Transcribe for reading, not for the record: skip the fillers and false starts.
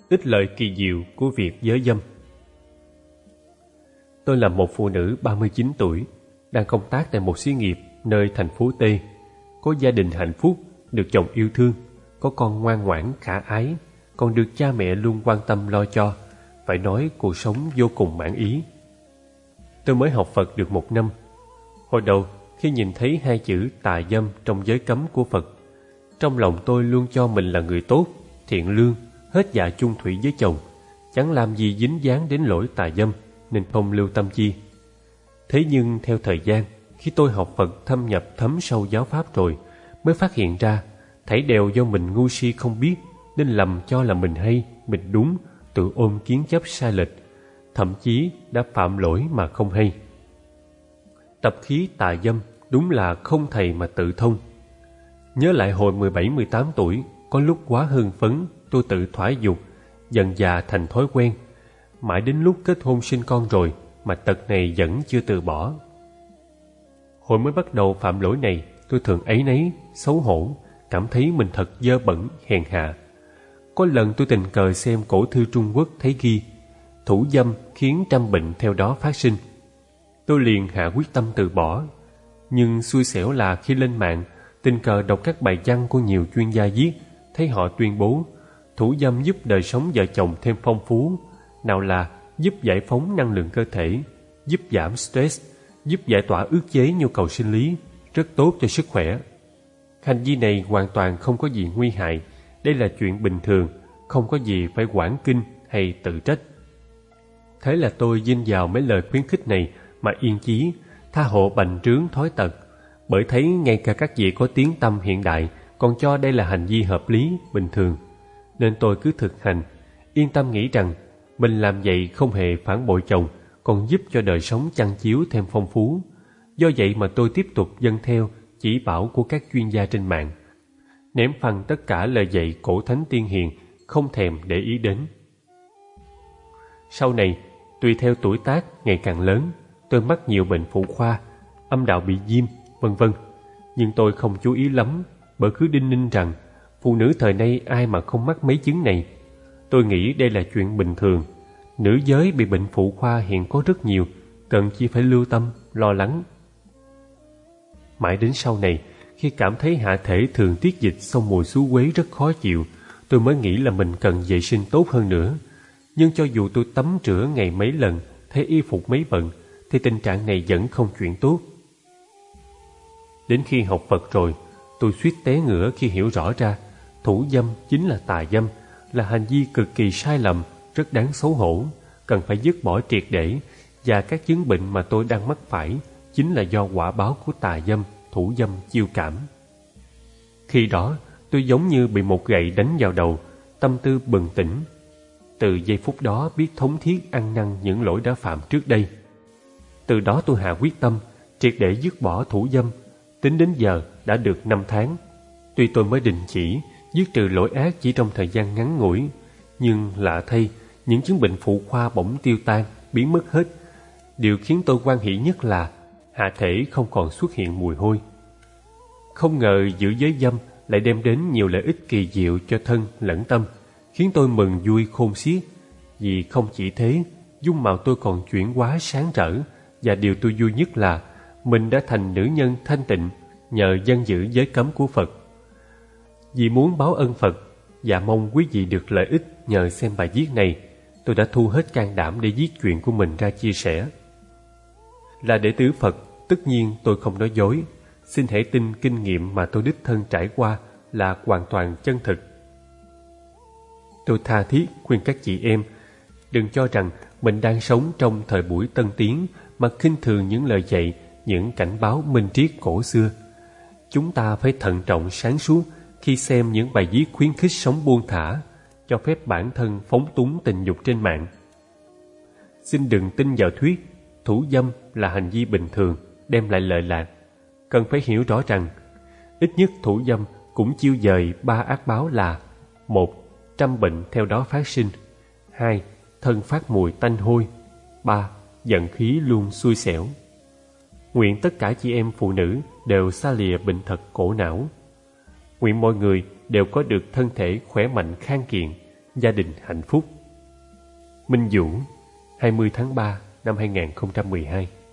Ít lợi kỳ diệu của việc giới dâm. Tôi là một phụ nữ 39 tuổi, đang công tác tại một xí nghiệp nơi thành phố T. Có gia đình hạnh phúc, được chồng yêu thương, có con ngoan ngoãn khả ái, còn được cha mẹ luôn quan tâm lo cho. Phải nói cuộc sống vô cùng mãn ý. Tôi mới học Phật được 1 năm. Hồi đầu, khi nhìn thấy 2 chữ tà dâm trong giới cấm của Phật, trong lòng tôi luôn cho mình là người tốt, thiện lương, hết dạ chung thủy với chồng, chẳng làm gì dính dáng đến lỗi tà dâm, nên không lưu tâm chi. Thế nhưng theo thời gian, khi tôi học Phật thâm nhập thấm sâu giáo pháp rồi, mới phát hiện ra thảy đều do mình ngu si không biết, nên lầm cho là mình hay, mình đúng, tự ôm kiến chấp sai lệch, thậm chí đã phạm lỗi mà không hay. Tập khí tà dâm đúng là không thầy mà tự thông. Nhớ lại hồi 17-18 tuổi, có lúc quá hưng phấn, tôi tự thỏa dục, dần dà thành thói quen. Mãi đến lúc kết hôn sinh con rồi mà tật này vẫn chưa từ bỏ. Hồi mới bắt đầu phạm lỗi này, tôi thường áy náy, xấu hổ, cảm thấy mình thật dơ bẩn, hèn hạ. Có lần tôi tình cờ xem cổ thư Trung Quốc thấy ghi thủ dâm khiến trăm bệnh theo đó phát sinh. Tôi liền hạ quyết tâm từ bỏ. Nhưng xui xẻo là khi lên mạng, tình cờ đọc các bài văn của nhiều chuyên gia viết, thấy họ tuyên bố thủ dâm giúp đời sống vợ chồng thêm phong phú, nào là giúp giải phóng năng lượng cơ thể, giúp giảm stress, giúp giải tỏa ức chế nhu cầu sinh lý, rất tốt cho sức khỏe. Hành vi này hoàn toàn không có gì nguy hại, đây là chuyện bình thường, không có gì phải quản kinh hay tự trách. Thế là tôi vin vào mấy lời khuyến khích này mà yên chí, tha hộ bành trướng thói tật, bởi thấy ngay cả các vị có tiếng tăm hiện đại còn cho đây là hành vi hợp lý, bình thường. Nên tôi cứ thực hành, yên tâm nghĩ rằng mình làm vậy không hề phản bội chồng, còn giúp cho đời sống chăn chiếu thêm phong phú. Do vậy mà tôi tiếp tục dâng theo chỉ bảo của các chuyên gia trên mạng, ném phăng tất cả lời dạy cổ thánh tiên hiền, không thèm để ý đến. Sau này, tùy theo tuổi tác ngày càng lớn, tôi mắc nhiều bệnh phụ khoa, âm đạo bị viêm, vân vân. Nhưng tôi không chú ý lắm, bởi cứ đinh ninh rằng phụ nữ thời nay ai mà không mắc mấy chứng này. Tôi nghĩ đây là chuyện bình thường. Nữ giới bị bệnh phụ khoa hiện có rất nhiều, cần chi phải lưu tâm, lo lắng. Mãi đến sau này, khi cảm thấy hạ thể thường tiết dịch xong mùi xú uế rất khó chịu, tôi mới nghĩ là mình cần vệ sinh tốt hơn nữa. Nhưng cho dù tôi tắm rửa ngày mấy lần, thay y phục mấy bận, thì tình trạng này vẫn không chuyển tốt. Đến khi học Phật rồi, tôi suýt té ngửa khi hiểu rõ ra thủ dâm chính là tà dâm, là hành vi cực kỳ sai lầm, rất đáng xấu hổ, cần phải dứt bỏ triệt để, và các chứng bệnh mà tôi đang mắc phải chính là do quả báo của tà dâm, thủ dâm chiêu cảm. Khi đó, tôi giống như bị một gậy đánh vào đầu, tâm tư bừng tỉnh. Từ giây phút đó biết thống thiết ăn năn những lỗi đã phạm trước đây. Từ đó tôi hạ quyết tâm, triệt để dứt bỏ thủ dâm. Tính đến giờ đã được 5 tháng. Tuy tôi mới đình chỉ, dứt trừ lỗi ác chỉ trong thời gian ngắn ngủi, nhưng lạ thay, những chứng bệnh phụ khoa bỗng tiêu tan, biến mất hết. Điều khiến tôi hoan hỉ nhất là hạ thể không còn xuất hiện mùi hôi. Không ngờ giữ giới dâm lại đem đến nhiều lợi ích kỳ diệu cho thân lẫn tâm, khiến tôi mừng vui khôn xiết. Vì không chỉ thế, dung mạo tôi còn chuyển hóa sáng rỡ, và điều tôi vui nhất là mình đã thành nữ nhân thanh tịnh nhờ dân giữ giới cấm của Phật. Vì muốn báo ân Phật và mong quý vị được lợi ích nhờ xem bài viết này, tôi đã thu hết can đảm để viết chuyện của mình ra chia sẻ. Là đệ tử Phật, tất nhiên tôi không nói dối. Xin hãy tin kinh nghiệm mà tôi đích thân trải qua là hoàn toàn chân thực. Tôi tha thiết khuyên các chị em đừng cho rằng mình đang sống trong thời buổi tân tiến mà khinh thường những lời dạy, những cảnh báo minh triết cổ xưa. Chúng ta phải thận trọng sáng suốt khi xem những bài viết khuyến khích sống buông thả, cho phép bản thân phóng túng tình dục trên mạng. Xin đừng tin vào thuyết thủ dâm là hành vi bình thường, đem lại lợi lạc. Cần phải hiểu rõ rằng, ít nhất thủ dâm cũng chiêu dời 3 ác báo là: 1. Trăm bệnh theo đó phát sinh. 2. Thân phát mùi tanh hôi. 3. Vận khí luôn xui xẻo. Nguyện tất cả chị em phụ nữ đều xa lìa bệnh tật cổ não. Nguyện mọi người đều có được thân thể khỏe mạnh khang kiện, gia đình hạnh phúc. Minh Vũ, 20 tháng 3 năm 2012.